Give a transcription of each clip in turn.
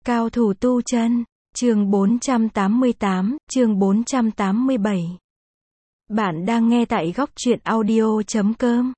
Cao thủ tu chân, chương 488, chương 487. Bạn đang nghe tại góc truyện audio.com.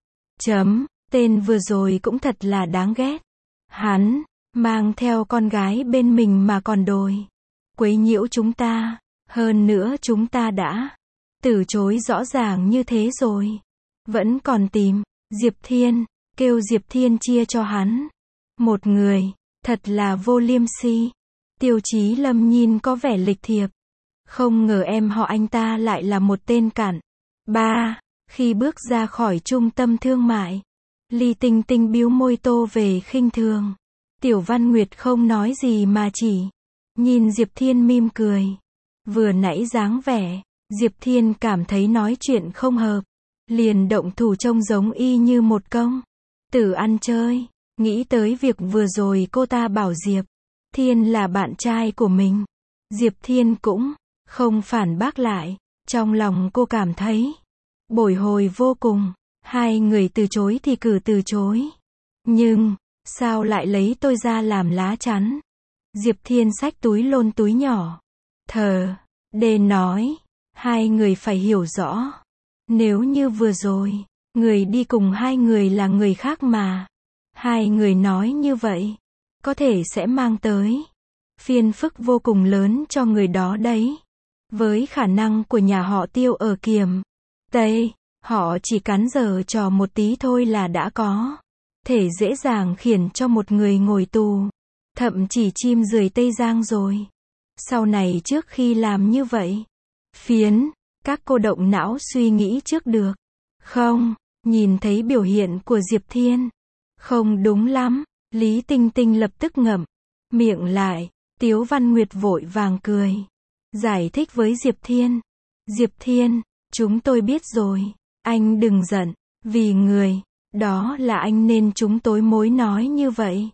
Tên vừa rồi cũng thật là đáng ghét. Hắn, mang theo con gái bên mình mà còn đòi quấy nhiễu chúng ta. Hơn nữa chúng ta đã từ chối rõ ràng như thế rồi. Vẫn còn tìm Diệp Thiên, kêu Diệp Thiên chia cho hắn một người. Thật là vô liêm sỉ. Tiêu Chí Lâm nhìn có vẻ lịch thiệp. Không ngờ em họ anh ta lại là một tên cặn ba. Khi bước ra khỏi trung tâm thương mại, Ly Tinh Tinh bĩu môi tô về khinh thường. Tiểu Văn Nguyệt không nói gì mà chỉ nhìn Diệp Thiên mỉm cười. Vừa nãy dáng vẻ, Diệp Thiên cảm thấy nói chuyện không hợp, liền động thủ trông giống y như một công tử ăn chơi. Nghĩ tới việc vừa rồi cô ta bảo Diệp Thiên là bạn trai của mình, Diệp Thiên cũng không phản bác lại. Trong lòng cô cảm thấy bồi hồi vô cùng. Hai người từ chối thì cứ từ chối, nhưng sao lại lấy tôi ra làm lá chắn? Diệp Thiên xách túi lôn túi nhỏ, thờ để nói, hai người phải hiểu rõ. Nếu như vừa rồi, người đi cùng hai người là người khác mà hai người nói như vậy, có thể sẽ mang tới phiền phức vô cùng lớn cho người đó đấy. Với khả năng của nhà họ Tiêu ở Kiềm Tây, họ chỉ cắn giở trò một tí thôi là đã có thể dễ dàng khiển cho một người ngồi tù, thậm chí chim rời Tây Giang rồi. Sau này trước khi làm như vậy, phiến các cô động não suy nghĩ trước được không? Nhìn thấy biểu hiện của Diệp Thiên không đúng lắm, Lý Tinh Tinh lập tức ngậm miệng lại. Tiếu Văn Nguyệt vội vàng cười, giải thích với Diệp Thiên. Diệp Thiên, chúng tôi biết rồi, anh đừng giận, vì người đó là anh nên chúng tôi mới nói như vậy.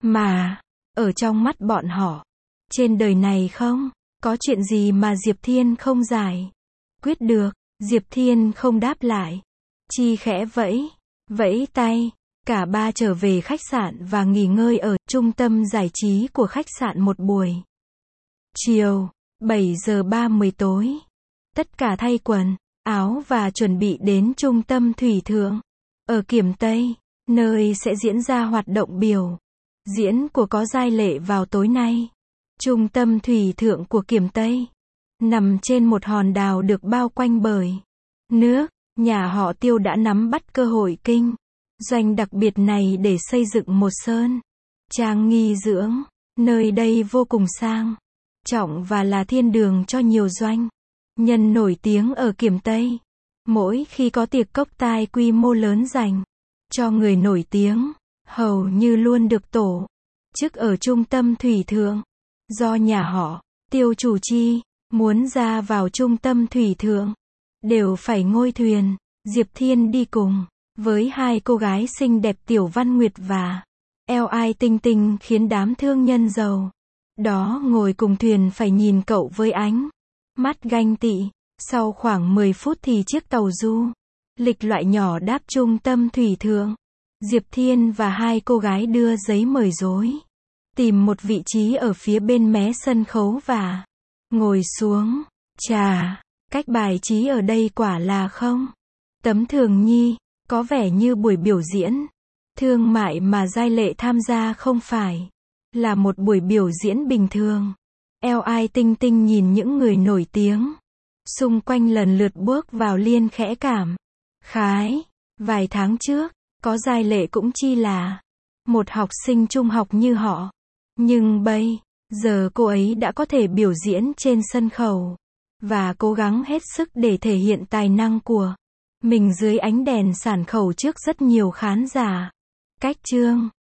Mà, ở trong mắt bọn họ, trên đời này không có chuyện gì mà Diệp Thiên không giải quyết được. Diệp Thiên không đáp lại, chỉ khẽ vẫy tay. Cả ba trở về khách sạn và nghỉ ngơi ở trung tâm giải trí của khách sạn một buổi chiều. 7 giờ 30 tối, tất cả thay quần áo và chuẩn bị đến trung tâm thủy thượng ở Kiềm Tây, nơi sẽ diễn ra hoạt động biểu diễn của Có Giai Lệ vào tối nay. Trung tâm thủy thượng của Kiềm Tây nằm trên một hòn đảo được bao quanh bởi nước. Nhà họ Tiêu đã nắm bắt cơ hội kinh doanh đặc biệt này để xây dựng một sơn trang nghỉ dưỡng. Nơi đây vô cùng sang trọng và là thiên đường cho nhiều doanh nhân nổi tiếng ở Kiềm Tây. Mỗi khi có tiệc cốc tai quy mô lớn dành cho người nổi tiếng, hầu như luôn được tổ chức ở trung tâm thủy thượng. Do nhà họ Tiêu chủ trì, muốn ra vào trung tâm thủy thượng đều phải ngôi thuyền. Diệp Thiên đi cùng với hai cô gái xinh đẹp Tiểu Văn Nguyệt và Ly Tinh Tinh khiến đám thương nhân giàu đó ngồi cùng thuyền phải nhìn cậu với ánh mắt ganh tị. Sau khoảng 10 phút thì chiếc tàu du lịch loại nhỏ đáp trung tâm thủy thượng. Diệp Thiên và hai cô gái đưa giấy mời rối, tìm một vị trí ở phía bên mé sân khấu và ngồi xuống. Chà, cách bài trí ở đây quả là không tầm thường nhi. Có vẻ như buổi biểu diễn thương mại mà Giai Lệ tham gia không phải là một buổi biểu diễn bình thường. Ly Tinh Tinh nhìn những người nổi tiếng xung quanh lần lượt bước vào liên khẽ cảm khái. Vài tháng trước, Có Giai Lệ cũng chỉ là một học sinh trung học như họ, nhưng bây giờ cô ấy đã có thể biểu diễn trên sân khấu và cố gắng hết sức để thể hiện tài năng của mình dưới ánh đèn sàn khấu trước rất nhiều khán giả. Cách chương